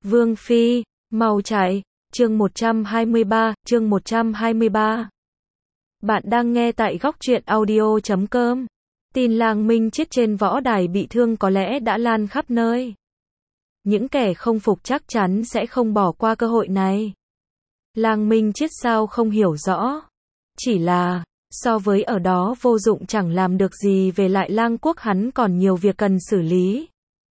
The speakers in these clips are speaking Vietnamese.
Vương Phi, mau chạy, chương 123. Bạn đang nghe tại góc truyện audio.com. Tin Lang Minh Chiết trên võ đài bị thương có lẽ đã lan khắp nơi. Những kẻ không phục chắc chắn sẽ không bỏ qua cơ hội này. Lang Minh Chiết sao không hiểu rõ. Chỉ là, so với ở đó vô dụng chẳng làm được gì về lại Lang Quốc, hắn còn nhiều việc cần xử lý.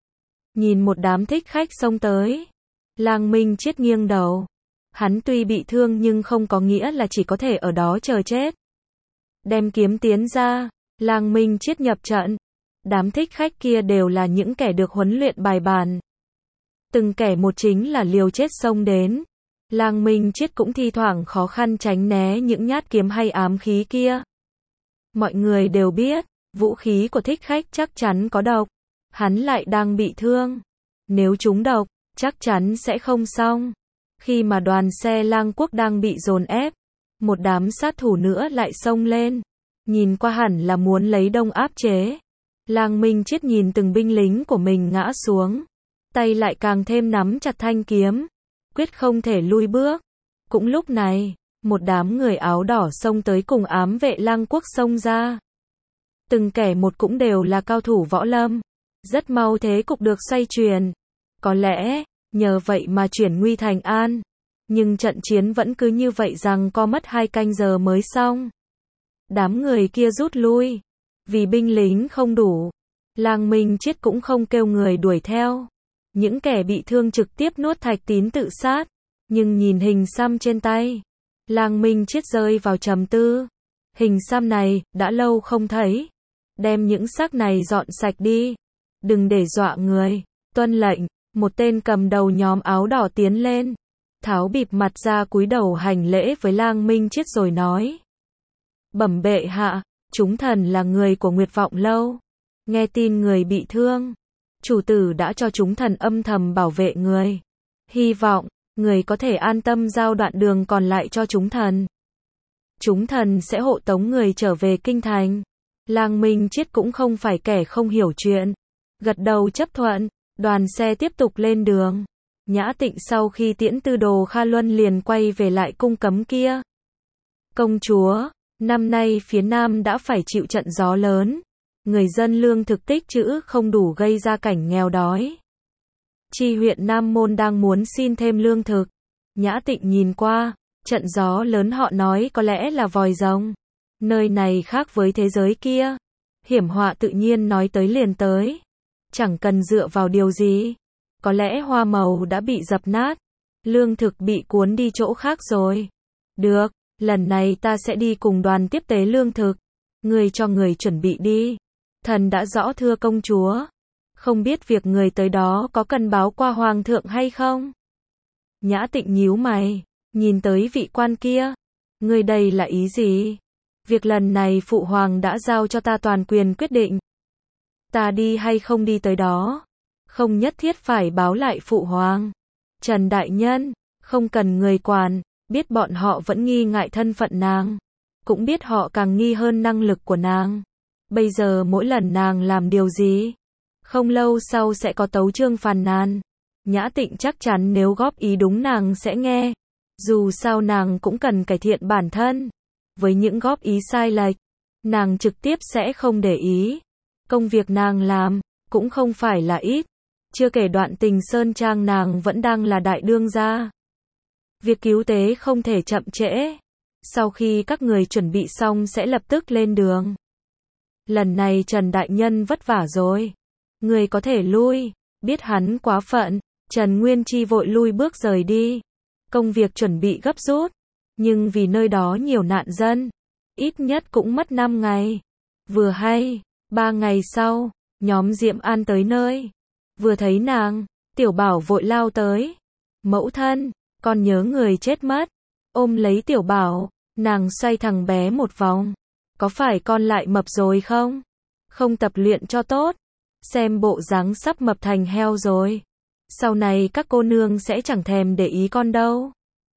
Nhìn một đám thích khách xông tới, Lang Minh Chiết nghiêng đầu. Hắn tuy bị thương nhưng không có nghĩa là chỉ có thể ở đó chờ chết. Đem kiếm tiến ra, Lang Minh Chiết nhập trận. Đám thích khách kia đều là những kẻ được huấn luyện bài bản. Từng kẻ một chính là liều chết xông đến. Lang Minh Chiết cũng thi thoảng khó khăn tránh né những nhát kiếm hay ám khí kia. Mọi người đều biết, vũ khí của thích khách chắc chắn có độc. Hắn lại đang bị thương. Nếu trúng độc, chắc chắn sẽ không xong. Khi mà đoàn xe Lang Quốc đang bị dồn ép, một đám sát thủ nữa lại xông lên. Nhìn qua hẳn là muốn lấy đông áp chế. Lang Minh Chiết nhìn từng binh lính của mình ngã xuống. Tay lại càng thêm nắm chặt thanh kiếm. Quyết không thể lui bước. Cũng lúc này, một đám người áo đỏ xông tới cùng ám vệ Lang Quốc xông ra. Từng kẻ một cũng đều là cao thủ võ lâm. Rất mau thế cục được xoay chuyển. Có lẽ, nhờ vậy mà chuyển nguy thành an. Nhưng trận chiến vẫn cứ như vậy rằng có mất 2 canh giờ mới xong. Đám người kia rút lui. Vì binh lính không đủ. Lang Minh Chiết cũng không kêu người đuổi theo. Những kẻ bị thương trực tiếp nuốt thạch tín tự sát. Nhưng nhìn hình xăm trên tay, Lang Minh Chiết rơi vào trầm tư. Hình xăm này, đã lâu không thấy. Đem những xác này dọn sạch đi. Đừng để dọa người. Tuân lệnh. Một tên cầm đầu nhóm áo đỏ tiến lên. Tháo bịt mặt ra cúi đầu hành lễ với Lang Minh Chiết rồi nói. Bẩm bệ hạ, chúng thần là người của Nguyệt Vọng Lâu. Nghe tin người bị thương. Chủ tử đã cho chúng thần âm thầm bảo vệ người. Hy vọng, người có thể an tâm giao đoạn đường còn lại cho chúng thần. Chúng thần sẽ hộ tống người trở về kinh thành. Lang Minh Chiết cũng không phải kẻ không hiểu chuyện. Gật đầu chấp thuận, đoàn xe tiếp tục lên đường. Nhã Tịnh sau khi tiễn Tư Đồ Kha Luân liền quay về lại cung cấm kia. Công chúa, năm nay phía Nam đã phải chịu trận gió lớn. Người dân lương thực tích trữ không đủ gây ra cảnh nghèo đói. Chi huyện Nam Môn đang muốn xin thêm lương thực. Nhã Tịnh nhìn qua, trận gió lớn họ nói có lẽ là vòi rồng. Nơi này khác với thế giới kia. Hiểm họa tự nhiên nói tới liền tới. Chẳng cần dựa vào điều gì. Có lẽ hoa màu đã bị dập nát. Lương thực bị cuốn đi chỗ khác rồi. Được, lần này ta sẽ đi cùng đoàn tiếp tế lương thực. Người cho người chuẩn bị đi. Thần đã rõ thưa công chúa. Không biết việc người tới đó có cần báo qua hoàng thượng hay không? Nhã Tịnh nhíu mày, nhìn tới vị quan kia. Người đây là ý gì? Việc lần này phụ hoàng đã giao cho ta toàn quyền quyết định. Ta đi hay không đi tới đó, không nhất thiết phải báo lại phụ hoàng. Trần đại nhân, không cần người quản, biết bọn họ vẫn nghi ngại thân phận nàng. Cũng biết họ càng nghi hơn năng lực của nàng. Bây giờ mỗi lần nàng làm điều gì, không lâu sau sẽ có tấu chương phàn nàn. Nhã Tịnh chắc chắn nếu góp ý đúng nàng sẽ nghe. Dù sao nàng cũng cần cải thiện bản thân. Với những góp ý sai lệch, nàng trực tiếp sẽ không để ý. Công việc nàng làm, cũng không phải là ít. Chưa kể đoạn tình Sơn Trang nàng vẫn đang là đại đương gia. Việc cứu tế không thể chậm trễ. Sau khi các người chuẩn bị xong sẽ lập tức lên đường. Lần này Trần đại nhân vất vả rồi. Người có thể lui. Biết hắn quá phận, Trần Nguyên Chi vội lui bước rời đi. Công việc chuẩn bị gấp rút. Nhưng vì nơi đó nhiều nạn dân, ít nhất cũng mất 5 ngày. Vừa hay, 3 ngày sau, nhóm Diệm An tới nơi. Vừa thấy nàng, Tiểu Bảo vội lao tới. Mẫu thân, con nhớ người chết mất. Ôm lấy Tiểu Bảo, nàng xoay thằng bé một vòng. Có phải con lại mập rồi không? Không tập luyện cho tốt. Xem bộ dáng sắp mập thành heo rồi. Sau này các cô nương sẽ chẳng thèm để ý con đâu.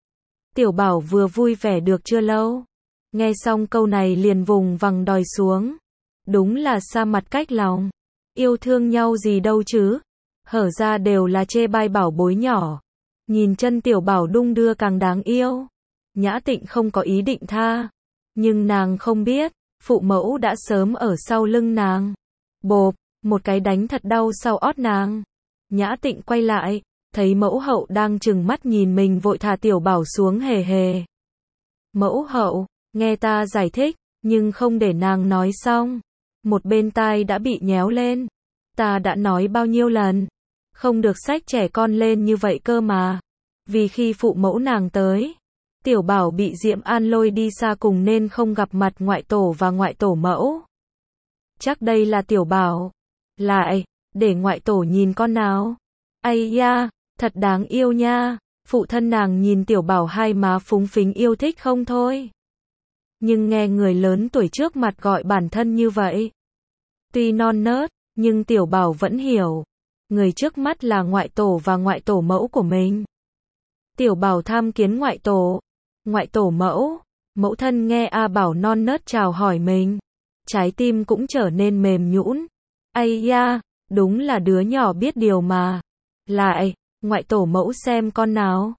Tiểu Bảo vừa vui vẻ được chưa lâu. Nghe xong câu này liền vùng vằng đòi xuống. Đúng là xa mặt cách lòng. Yêu thương nhau gì đâu chứ. Hở ra đều là chê bai bảo bối nhỏ. Nhìn chân tiểu bảo đung đưa càng đáng yêu. Nhã Tịnh không có ý định tha. Nhưng nàng không biết, phụ mẫu đã sớm ở sau lưng nàng. Bộp, một cái đánh thật đau sau ót nàng. Nhã Tịnh quay lại, thấy mẫu hậu đang trừng mắt nhìn mình vội thả tiểu bảo xuống hề hề. Mẫu hậu, nghe ta giải thích, nhưng không để nàng nói xong. Một bên tai đã bị nhéo lên. Ta đã nói bao nhiêu lần, không được xách trẻ con lên như vậy cơ mà. Vì khi phụ mẫu nàng tới, tiểu bảo bị Diệm An lôi đi xa cùng nên không gặp mặt ngoại tổ và ngoại tổ mẫu. Chắc đây là tiểu bảo. Lại, để ngoại tổ nhìn con nào. Ây da, thật đáng yêu nha. Phụ thân nàng nhìn tiểu bảo hai má phúng phính yêu thích không thôi. Nhưng nghe người lớn tuổi trước mặt gọi bản thân như vậy. Tuy non nớt, nhưng tiểu bảo vẫn hiểu. Người trước mắt là ngoại tổ và ngoại tổ mẫu của mình. Tiểu bảo tham kiến ngoại tổ mẫu. Mẫu thân nghe A Bảo non nớt chào hỏi mình. Trái tim cũng trở nên mềm nhũn. Ây da, đúng là đứa nhỏ biết điều mà. Lại, ngoại tổ mẫu xem con nào.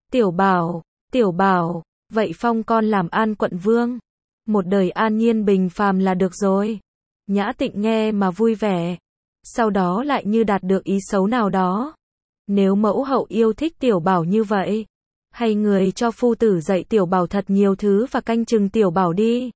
Tiểu bảo, vậy phong con làm An quận vương. Một đời an nhiên bình phàm là được rồi. Nhã Tịnh nghe mà vui vẻ. Sau đó lại như đạt được ý xấu nào đó. Nếu mẫu hậu yêu thích tiểu bảo như vậy, hay người cho phu tử dạy tiểu bảo thật nhiều thứ và canh chừng tiểu bảo đi.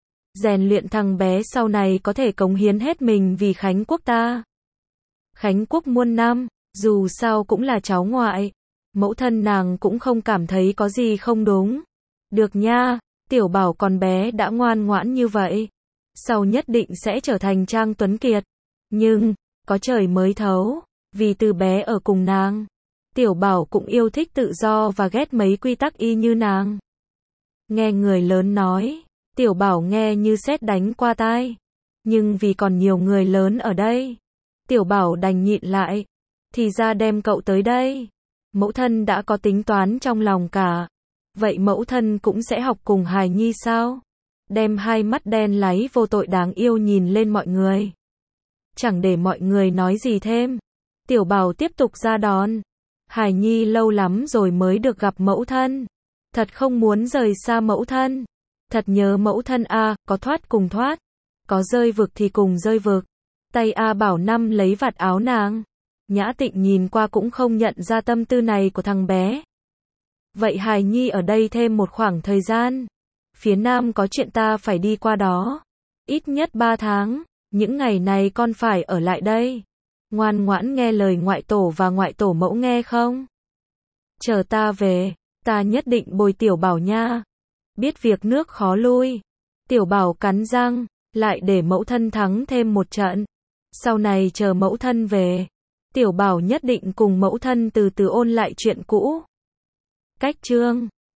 Rèn luyện thằng bé sau này có thể cống hiến hết mình vì Khánh quốc ta. Khánh quốc muôn năm, dù sao cũng là cháu ngoại. Mẫu thân nàng cũng không cảm thấy có gì không đúng. Được nha, tiểu bảo còn bé đã ngoan ngoãn như vậy. Sau nhất định sẽ trở thành Trang Tuấn Kiệt. Nhưng, có trời mới thấu, vì từ bé ở cùng nàng. Tiểu bảo cũng yêu thích tự do và ghét mấy quy tắc y như nàng. Nghe người lớn nói, tiểu bảo nghe như sét đánh qua tai. Nhưng vì còn nhiều người lớn ở đây, tiểu bảo đành nhịn lại. Thì ra đem cậu tới đây. Mẫu thân đã có tính toán trong lòng cả. Vậy mẫu thân cũng sẽ học cùng hài nhi sao? Đem hai mắt đen láy vô tội đáng yêu nhìn lên mọi người. Chẳng để mọi người nói gì thêm. Tiểu bảo tiếp tục ra đón. Hài nhi lâu lắm rồi mới được gặp mẫu thân. Thật không muốn rời xa mẫu thân. Thật nhớ mẫu thân a, có thoát cùng thoát. Có rơi vực thì cùng rơi vực. Tay A Bảo năm lấy vạt áo nàng. Nhã Tịnh nhìn qua cũng không nhận ra tâm tư này của thằng bé. Vậy hài nhi ở đây thêm một khoảng thời gian. Phía Nam có chuyện ta phải đi qua đó. Ít nhất 3 tháng. Những ngày này con phải ở lại đây. Ngoan ngoãn nghe lời ngoại tổ và ngoại tổ mẫu nghe không? Chờ ta về, ta nhất định bồi tiểu bảo nha. Biết việc nước khó lui. Tiểu bảo cắn răng, lại để mẫu thân thắng thêm một trận. Sau này chờ mẫu thân về, tiểu bảo nhất định cùng mẫu thân từ từ ôn lại chuyện cũ. Cách chương